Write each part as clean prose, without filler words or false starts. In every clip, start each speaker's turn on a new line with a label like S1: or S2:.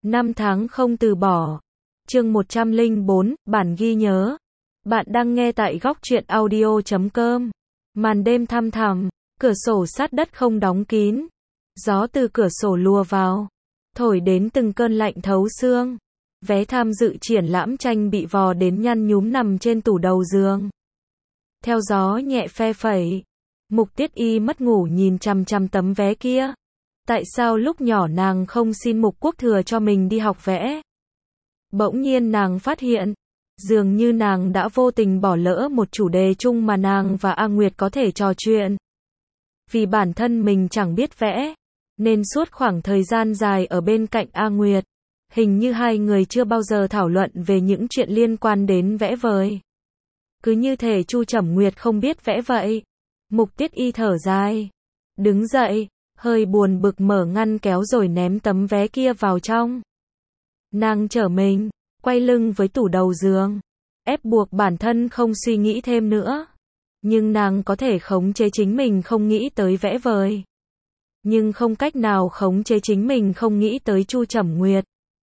S1: Năm tháng không từ bỏ. Chương 104, bản ghi nhớ. Bạn đang nghe tại góc truyện audio.com. Màn đêm thăm thẳm, cửa sổ sát đất không đóng kín. Gió từ cửa sổ lùa vào, thổi đến từng cơn lạnh thấu xương. Vé tham dự triển lãm tranh bị vò đến nhăn nhúm nằm trên tủ đầu giường. Theo gió nhẹ phe phẩy, Mục Tiết Y mất ngủ nhìn chằm chằm tấm vé kia. Tại sao lúc nhỏ nàng không xin Mục Quốc Thừa cho mình đi học vẽ? Bỗng nhiên nàng phát hiện, dường như nàng đã vô tình bỏ lỡ một chủ đề chung mà nàng và A Nguyệt có thể trò chuyện. Vì bản thân mình chẳng biết vẽ, nên suốt khoảng thời gian dài ở bên cạnh A Nguyệt, hình như hai người chưa bao giờ thảo luận về những chuyện liên quan đến vẽ vời. Cứ như thể Chu Trầm Nguyệt không biết vẽ vậy. Mục Tiết Y thở dài, đứng dậy, hơi buồn bực mở ngăn kéo rồi ném tấm vé kia vào trong. Nàng trở mình, quay lưng với tủ đầu giường, ép buộc bản thân không suy nghĩ thêm nữa. Nhưng nàng có thể khống chế chính mình không nghĩ tới vẽ vời. Nhưng không cách nào khống chế chính mình không nghĩ tới Chu Trầm Nguyệt.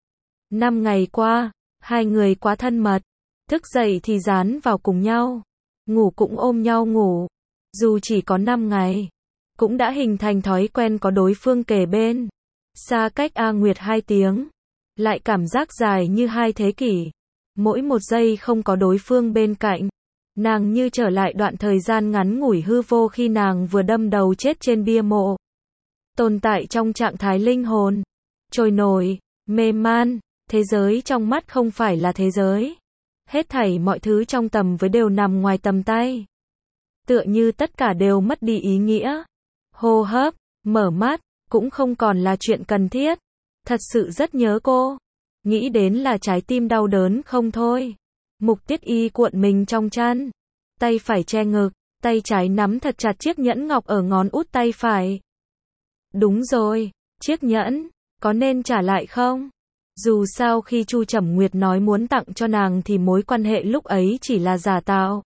S1: 5 ngày qua, hai người quá thân mật. Thức dậy thì dán vào cùng nhau, ngủ cũng ôm nhau ngủ. Dù chỉ có 5 ngày, cũng đã hình thành thói quen có đối phương kề bên. Xa cách A Nguyệt 2 tiếng, lại cảm giác dài như 2 thế kỷ. Mỗi một giây không có đối phương bên cạnh, nàng như trở lại đoạn thời gian ngắn ngủi hư vô khi nàng vừa đâm đầu chết trên bia mộ. Tồn tại trong trạng thái linh hồn, trôi nổi, mê man, thế giới trong mắt không phải là thế giới. Hết thảy mọi thứ trong tầm với đều nằm ngoài tầm tay. Tựa như tất cả đều mất đi ý nghĩa. Hô hấp, mở mắt, cũng không còn là chuyện cần thiết. Thật sự rất nhớ cô. Nghĩ đến là trái tim đau đớn không thôi. Mục Tiết Y cuộn mình trong chăn. Tay phải che ngực, tay trái nắm thật chặt chiếc nhẫn ngọc ở ngón út tay phải. Đúng rồi, chiếc nhẫn, có nên trả lại không? Dù sao khi Chu Trầm Nguyệt nói muốn tặng cho nàng thì mối quan hệ lúc ấy chỉ là giả tạo.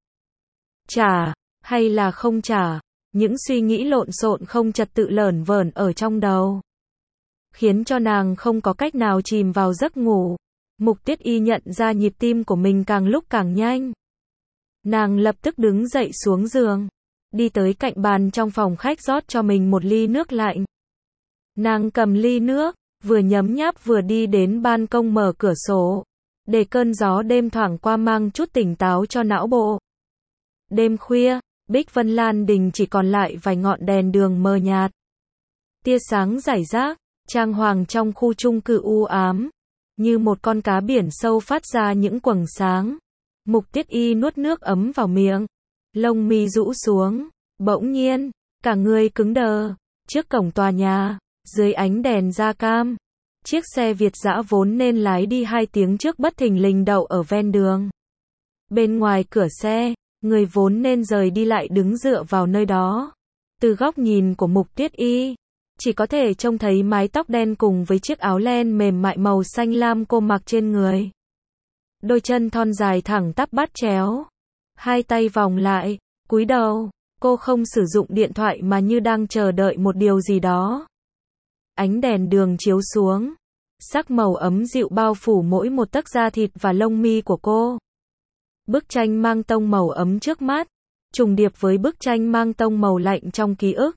S1: Trả, hay là không trả, những suy nghĩ lộn xộn không trật tự lởn vởn ở trong đầu, khiến cho nàng không có cách nào chìm vào giấc ngủ. Mục Tiết Y nhận ra nhịp tim của mình càng lúc càng nhanh. Nàng lập tức đứng dậy xuống giường, đi tới cạnh bàn trong phòng khách rót cho mình một ly nước lạnh. Nàng cầm ly nước, vừa nhấm nháp vừa đi đến ban công mở cửa sổ, để cơn gió đêm thoảng qua mang chút tỉnh táo cho não bộ. Đêm khuya, Bích Vân Lan Đình chỉ còn lại vài ngọn đèn đường mờ nhạt. Tia sáng rải rác, trang hoàng trong khu chung cư u ám, như một con cá biển sâu phát ra những quầng sáng. Mục Tiết Y nuốt nước ấm vào miệng, lông mi rũ xuống, bỗng nhiên, cả người cứng đờ, trước cổng tòa nhà. Dưới ánh đèn da cam, chiếc xe Việt dã vốn nên lái đi 2 tiếng trước bất thình lình đậu ở ven đường. Bên ngoài cửa xe, người vốn nên rời đi lại đứng dựa vào nơi đó. Từ góc nhìn của Mục Tiết Y, chỉ có thể trông thấy mái tóc đen cùng với chiếc áo len mềm mại màu xanh lam cô mặc trên người. Đôi chân thon dài thẳng tắp bắt chéo, hai tay vòng lại, cúi đầu, cô không sử dụng điện thoại mà như đang chờ đợi một điều gì đó. Ánh đèn đường chiếu xuống, sắc màu ấm dịu bao phủ mỗi một tấc da thịt và lông mi của cô. Bức tranh mang tông màu ấm trước mắt, trùng điệp với bức tranh mang tông màu lạnh trong ký ức.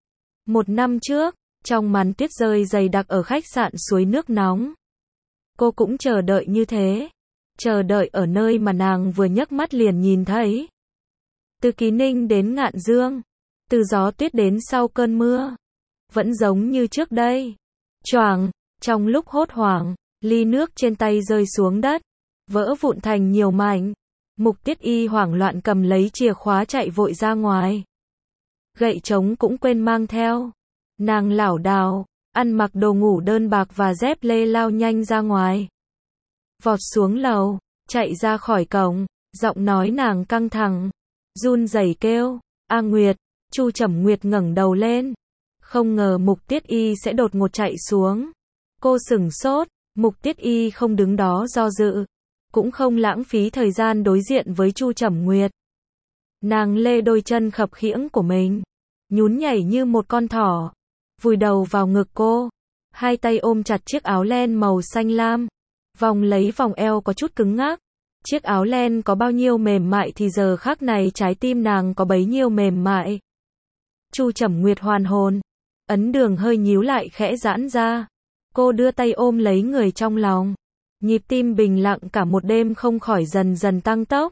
S1: 1 năm trước, trong màn tuyết rơi dày đặc ở khách sạn suối nước nóng, cô cũng chờ đợi như thế, chờ đợi ở nơi mà nàng vừa nhấc mắt liền nhìn thấy. Từ Ký Ninh đến Ngạn Dương, từ gió tuyết đến sau cơn mưa, vẫn giống như trước đây. Choàng, trong lúc hốt hoảng, ly nước trên tay rơi xuống đất, vỡ vụn thành nhiều mảnh. Mục Tiết Y hoảng loạn cầm lấy chìa khóa chạy vội ra ngoài. Gậy trống cũng quên mang theo. Nàng lảo đảo, ăn mặc đồ ngủ đơn bạc và dép lê lao nhanh ra ngoài. Vọt xuống lầu, chạy ra khỏi cổng, giọng nói nàng căng thẳng, run rẩy kêu, "A Nguyệt." Chu Trầm Nguyệt ngẩng đầu lên. Không ngờ Mục Tiết Y sẽ đột ngột chạy xuống. Cô sửng sốt, Mục Tiết Y không đứng đó do dự, cũng không lãng phí thời gian đối diện với Chu Trầm Nguyệt. Nàng lê đôi chân khập khiễng của mình, nhún nhảy như một con thỏ, vùi đầu vào ngực cô. hai tay ôm chặt chiếc áo len màu xanh lam, vòng lấy vòng eo có chút cứng ngắc. Chiếc áo len có bao nhiêu mềm mại thì giờ khắc này trái tim nàng có bấy nhiêu mềm mại. Chu Trầm Nguyệt hoàn hồn, ấn đường hơi nhíu lại khẽ giãn ra. Cô đưa tay ôm lấy người trong lòng. Nhịp tim bình lặng cả một đêm không khỏi dần dần tăng tốc.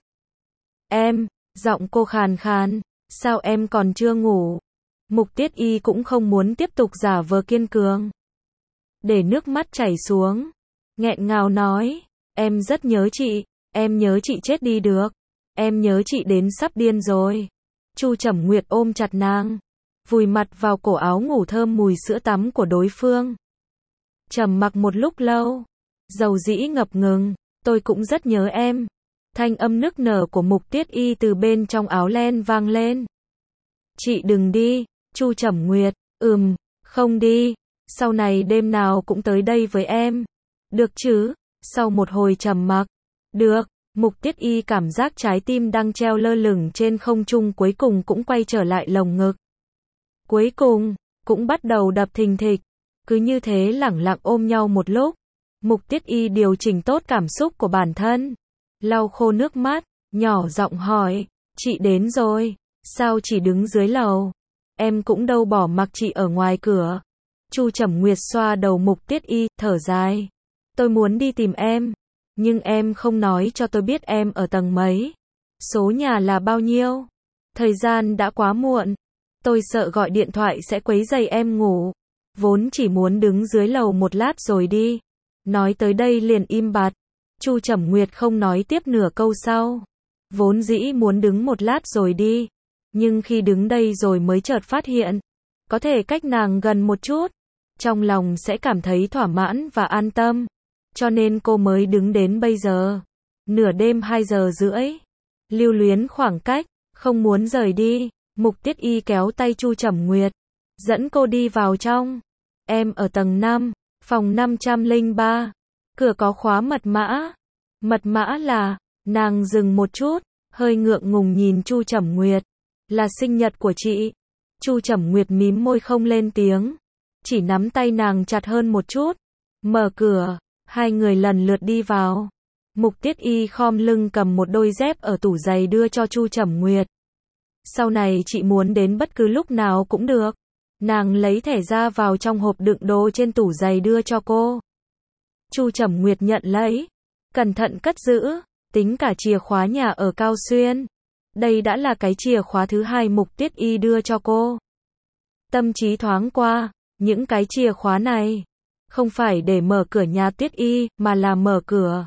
S1: Em, giọng cô khàn khàn, sao em còn chưa ngủ? Mục Tiết Y cũng không muốn tiếp tục giả vờ kiên cường. Để nước mắt chảy xuống, nghẹn ngào nói, em rất nhớ chị, em nhớ chị chết đi được, em nhớ chị đến sắp điên rồi. Chu Trầm Nguyệt ôm chặt nàng, vùi mặt vào cổ áo ngủ thơm mùi sữa tắm của đối phương. Trầm mặc một lúc lâu, dầu dĩ ngập ngừng, tôi cũng rất nhớ em. Thanh âm nức nở của Mục Tiết Y từ bên trong áo len vang lên. Chị đừng đi, Chu Trầm Nguyệt, không đi, sau này đêm nào cũng tới đây với em. Được chứ? Sau một hồi trầm mặc, được, Mục Tiết Y cảm giác trái tim đang treo lơ lửng trên không trung cuối cùng cũng quay trở lại lồng ngực. Cuối cùng, cũng bắt đầu đập thình thịch. Cứ như thế lẳng lặng ôm nhau một lúc. Mục Tiết Y điều chỉnh tốt cảm xúc của bản thân. Lau khô nước mắt, nhỏ giọng hỏi, chị đến rồi, sao chỉ đứng dưới lầu? Em cũng đâu bỏ mặc chị ở ngoài cửa. Chu Trầm Nguyệt xoa đầu Mục Tiết Y, thở dài. Tôi muốn đi tìm em, nhưng em không nói cho tôi biết em ở tầng mấy. Số nhà là bao nhiêu? Thời gian đã quá muộn. Tôi sợ gọi điện thoại sẽ quấy rầy em ngủ. Vốn chỉ muốn đứng dưới lầu một lát rồi đi. Nói tới đây liền im bặt. Chu Trầm Nguyệt không nói tiếp nửa câu sau. Vốn dĩ muốn đứng một lát rồi đi. Nhưng khi đứng đây rồi mới chợt phát hiện. Có thể cách nàng gần một chút. Trong lòng sẽ cảm thấy thỏa mãn và an tâm. Cho nên cô mới đứng đến bây giờ. Nửa đêm 2 giờ rưỡi. Lưu luyến khoảng cách, không muốn rời đi. Mục Tiết Y kéo tay Chu Trầm Nguyệt. Dẫn cô đi vào trong. Em ở tầng 5, phòng 503. Cửa có khóa mật mã. Mật mã là, nàng dừng một chút, hơi ngượng ngùng nhìn Chu Trầm Nguyệt. Là sinh nhật của chị. Chu Trầm Nguyệt mím môi không lên tiếng. Chỉ nắm tay nàng chặt hơn một chút. Mở cửa, hai người lần lượt đi vào. Mục Tiết Y khom lưng cầm một đôi dép ở tủ giày đưa cho Chu Trầm Nguyệt. Sau này chị muốn đến bất cứ lúc nào cũng được. Nàng lấy thẻ ra vào trong hộp đựng đồ trên tủ giày đưa cho cô. Chu Trầm Nguyệt nhận lấy, cẩn thận cất giữ, tính cả chìa khóa nhà ở Cao Xuyên. Đây đã là cái chìa khóa thứ hai Mục Tiết Y đưa cho cô. Tâm trí thoáng qua, những cái chìa khóa này không phải để mở cửa nhà Tiết Y, mà là mở cửa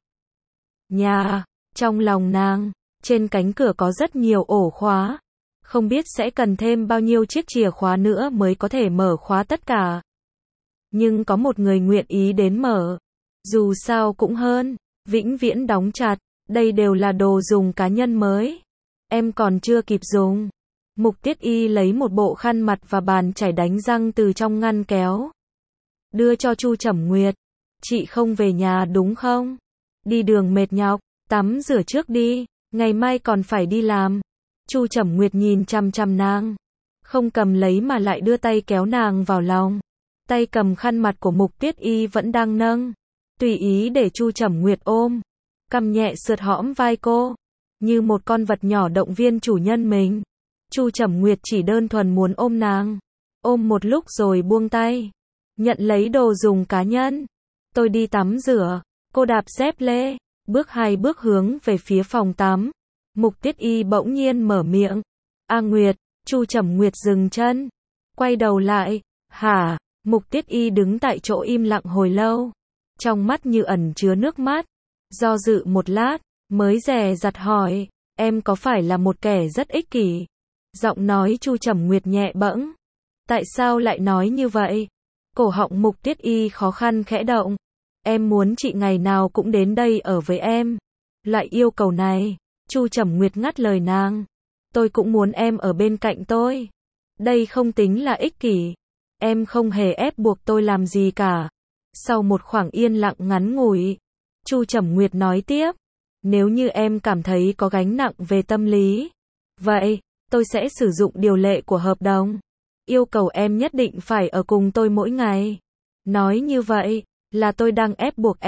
S1: nhà. Trong lòng nàng, trên cánh cửa có rất nhiều ổ khóa. Không biết sẽ cần thêm bao nhiêu chiếc chìa khóa nữa mới có thể mở khóa tất cả. Nhưng có một người nguyện ý đến mở. Dù sao cũng hơn, vĩnh viễn đóng chặt. Đây đều là đồ dùng cá nhân mới. Em còn chưa kịp dùng. Mục Tiết Y lấy một bộ khăn mặt và bàn chải đánh răng từ trong ngăn kéo. Đưa cho Chu Trầm Nguyệt. Chị không về nhà đúng không? Đi đường mệt nhọc, tắm rửa trước đi. Ngày mai còn phải đi làm. Chu Trầm Nguyệt nhìn chằm chằm nàng. Không cầm lấy mà lại đưa tay kéo nàng vào lòng. Tay cầm khăn mặt của Mục Tiết Y vẫn đang nâng. Tùy ý để Chu Trầm Nguyệt ôm. Cầm nhẹ sượt hõm vai cô. Như một con vật nhỏ động viên chủ nhân mình. Chu Trầm Nguyệt chỉ đơn thuần muốn ôm nàng. Ôm một lúc rồi buông tay. Nhận lấy đồ dùng cá nhân. Tôi đi tắm rửa. Cô đạp dép lê. Bước 2 bước hướng về phía phòng tắm. Mục Tiết Y bỗng nhiên mở miệng. A Nguyệt. Chu Trầm Nguyệt dừng chân. Quay đầu lại. Hả? Mục Tiết Y đứng tại chỗ im lặng hồi lâu. Trong mắt như ẩn chứa nước mắt. Do dự một lát, mới dè dặt hỏi. Em có phải là một kẻ rất ích kỷ? Giọng nói Chu Trầm Nguyệt nhẹ bẫng. Tại sao lại nói như vậy? Cổ họng Mục Tiết Y khó khăn khẽ động. Em muốn chị ngày nào cũng đến đây ở với em. Loại yêu cầu này. Chu Trầm Nguyệt ngắt lời nàng. Tôi cũng muốn em ở bên cạnh tôi. Đây không tính là ích kỷ. Em không hề ép buộc tôi làm gì cả. Sau một khoảng yên lặng ngắn ngủi, Chu Trầm Nguyệt nói tiếp. Nếu như em cảm thấy có gánh nặng về tâm lý, vậy, tôi sẽ sử dụng điều lệ của hợp đồng. Yêu cầu em nhất định phải ở cùng tôi mỗi ngày. Nói như vậy, là tôi đang ép buộc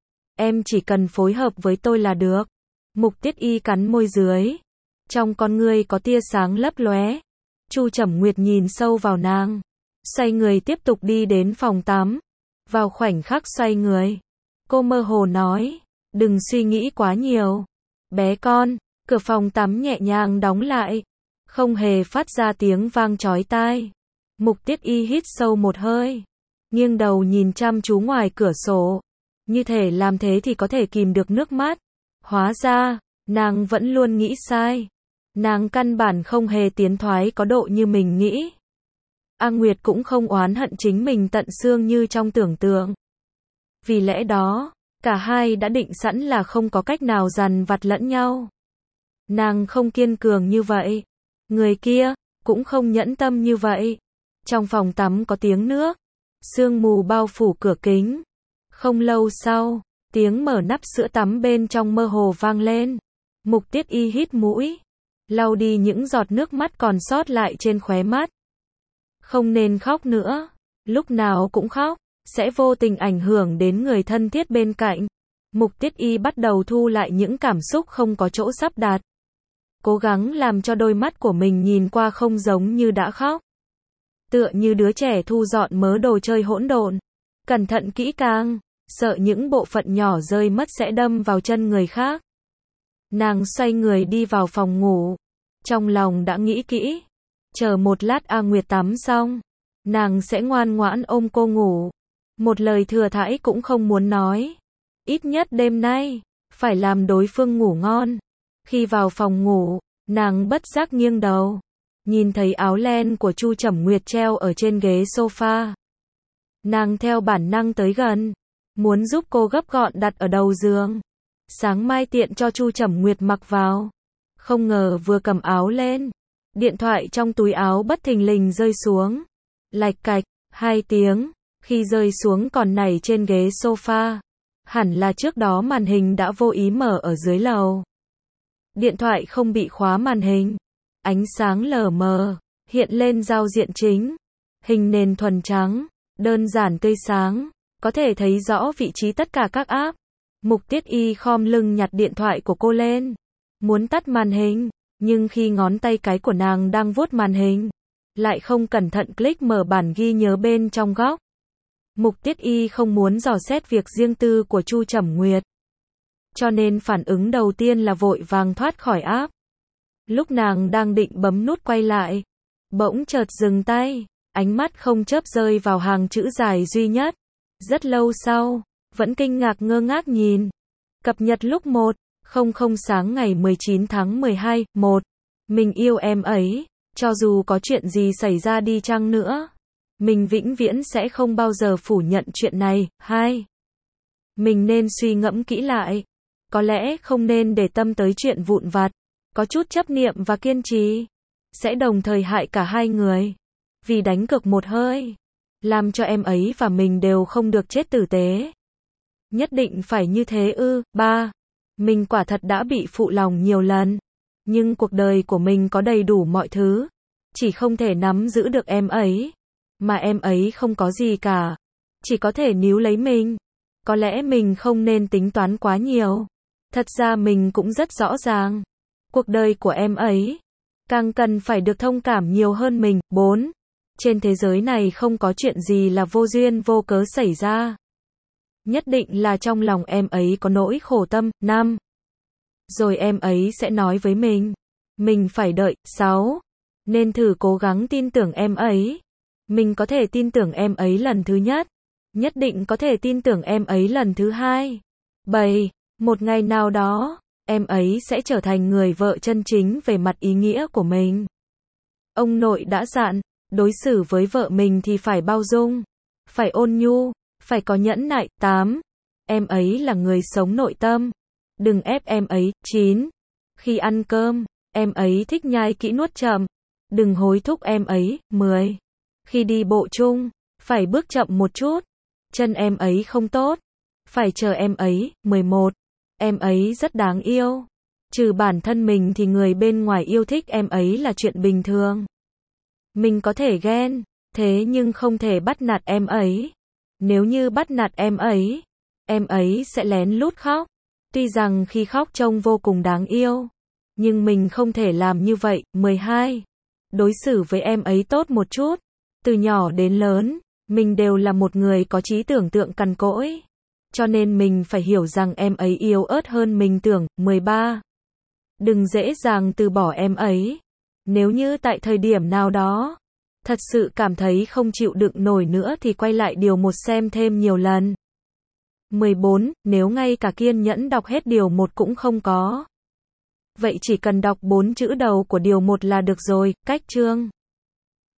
S1: em chỉ cần phối hợp với tôi là được. Mục Tiết Y cắn môi dưới. Trong con ngươi có tia sáng lấp lóe. Chu Trầm Nguyệt nhìn sâu vào nàng. Xoay người tiếp tục đi đến phòng tắm. Vào khoảnh khắc xoay người, cô mơ hồ nói, đừng suy nghĩ quá nhiều. Bé con, cửa phòng tắm nhẹ nhàng đóng lại. Không hề phát ra tiếng vang chói tai. Mục Tiết Y hít sâu một hơi. Nghiêng đầu nhìn chăm chú ngoài cửa sổ. Như thể làm thế thì có thể kìm được nước mắt. Hóa ra, nàng vẫn luôn nghĩ sai. Nàng căn bản không hề tiến thoái có độ như mình nghĩ. A Nguyệt cũng không oán hận chính mình tận xương như trong tưởng tượng. Vì lẽ đó, cả hai đã định sẵn là không có cách nào dằn vặt lẫn nhau. Nàng không kiên cường như vậy. Người kia, cũng không nhẫn tâm như vậy. Trong phòng tắm có tiếng nước. Sương mù bao phủ cửa kính. Không lâu sau, tiếng mở nắp sữa tắm bên trong mơ hồ vang lên. Mục Tiết Y hít mũi, lau đi những giọt nước mắt còn sót lại trên khóe mắt. Không nên khóc nữa. Lúc nào cũng khóc, sẽ vô tình ảnh hưởng đến người thân thiết bên cạnh. Mục Tiết Y bắt đầu thu lại những cảm xúc không có chỗ sắp đặt. Cố gắng làm cho đôi mắt của mình nhìn qua không giống như đã khóc. Tựa như đứa trẻ thu dọn mớ đồ chơi hỗn độn. Cẩn thận kỹ càng, sợ những bộ phận nhỏ rơi mất sẽ đâm vào chân người khác. Nàng xoay người đi vào phòng ngủ. Trong lòng đã nghĩ kỹ. Chờ một lát A Nguyệt tắm xong, nàng sẽ ngoan ngoãn ôm cô ngủ. Một lời thừa thãi cũng không muốn nói. Ít nhất đêm nay, phải làm đối phương ngủ ngon. Khi vào phòng ngủ, nàng bất giác nghiêng đầu. Nhìn thấy áo len của Chu Trầm Nguyệt treo ở trên ghế sofa. Nàng theo bản năng tới gần. Muốn giúp cô gấp gọn đặt ở đầu giường. Sáng mai tiện cho Chu Trầm Nguyệt mặc vào. Không ngờ vừa cầm áo lên. Điện thoại trong túi áo bất thình lình rơi xuống. Lạch cạch, 2 tiếng. Khi rơi xuống còn nảy trên ghế sofa. Hẳn là trước đó màn hình đã vô ý mở ở dưới lầu. Điện thoại không bị khóa màn hình. Ánh sáng lờ mờ, hiện lên giao diện chính. Hình nền thuần trắng, đơn giản tươi sáng, có thể thấy rõ vị trí tất cả các app. Mục Tiết Y khom lưng nhặt điện thoại của cô lên. Muốn tắt màn hình, nhưng khi ngón tay cái của nàng đang vuốt màn hình, lại không cẩn thận click mở bản ghi nhớ bên trong góc. Mục Tiết Y không muốn dò xét việc riêng tư của Chu Trầm Nguyệt. Cho nên phản ứng đầu tiên là vội vàng thoát khỏi app. Lúc nàng đang định bấm nút quay lại, bỗng chợt dừng tay, ánh mắt không chớp rơi vào hàng chữ dài duy nhất. Rất lâu sau, vẫn kinh ngạc ngơ ngác nhìn. Cập nhật lúc 1:00 sáng ngày 19 tháng 12, 1. Mình yêu em ấy, cho dù có chuyện gì xảy ra đi chăng nữa. Mình vĩnh viễn sẽ không bao giờ phủ nhận chuyện này. 2. Mình nên suy ngẫm kỹ lại. Có lẽ không nên để tâm tới chuyện vụn vặt. Có chút chấp niệm và kiên trì sẽ đồng thời hại cả hai người. Vì đánh cược một hơi, làm cho em ấy và mình đều không được chết tử tế. Nhất định phải như thế ư? 3. Mình quả thật đã bị phụ lòng nhiều lần. Nhưng cuộc đời của mình có đầy đủ mọi thứ. Chỉ không thể nắm giữ được em ấy. Mà em ấy không có gì cả. Chỉ có thể níu lấy mình. Có lẽ mình không nên tính toán quá nhiều. Thật ra mình cũng rất rõ ràng. Cuộc đời của em ấy càng cần phải được thông cảm nhiều hơn mình. 4. Trên thế giới này không có chuyện gì là vô duyên vô cớ xảy ra. Nhất định là trong lòng em ấy có nỗi khổ tâm. 5. Rồi em ấy sẽ nói với mình phải đợi. 6. Nên thử cố gắng tin tưởng em ấy. Mình có thể tin tưởng em ấy lần thứ nhất. Nhất định có thể tin tưởng em ấy lần thứ 2. 7. Một ngày nào đó, em ấy sẽ trở thành người vợ chân chính về mặt ý nghĩa của mình. Ông nội đã dặn, đối xử với vợ mình thì phải bao dung, phải ôn nhu, phải có nhẫn nại. 8. Em ấy là người sống nội tâm. Đừng ép em ấy. 9. Khi ăn cơm, em ấy thích nhai kỹ nuốt chậm. Đừng hối thúc em ấy. 10. Khi đi bộ chung, phải bước chậm một chút. Chân em ấy không tốt, phải chờ em ấy. 11. Em ấy rất đáng yêu. Trừ bản thân mình thì người bên ngoài yêu thích em ấy là chuyện bình thường. Mình có thể ghen, thế nhưng không thể bắt nạt em ấy. Nếu như bắt nạt em ấy sẽ lén lút khóc. Tuy rằng khi khóc trông vô cùng đáng yêu, nhưng mình không thể làm như vậy. 12. Đối xử với em ấy tốt một chút. Từ nhỏ đến lớn, mình đều là một người có trí tưởng tượng cằn cỗi. Cho nên mình phải hiểu rằng em ấy yếu ớt hơn mình tưởng. 13. Đừng dễ dàng từ bỏ em ấy. Nếu như tại thời điểm nào đó, thật sự cảm thấy không chịu đựng nổi nữa thì quay lại điều 1 xem thêm nhiều lần. 14. Nếu ngay cả kiên nhẫn đọc hết điều 1 cũng không có, vậy chỉ cần đọc 4 chữ đầu của điều 1 là được rồi. Cách chương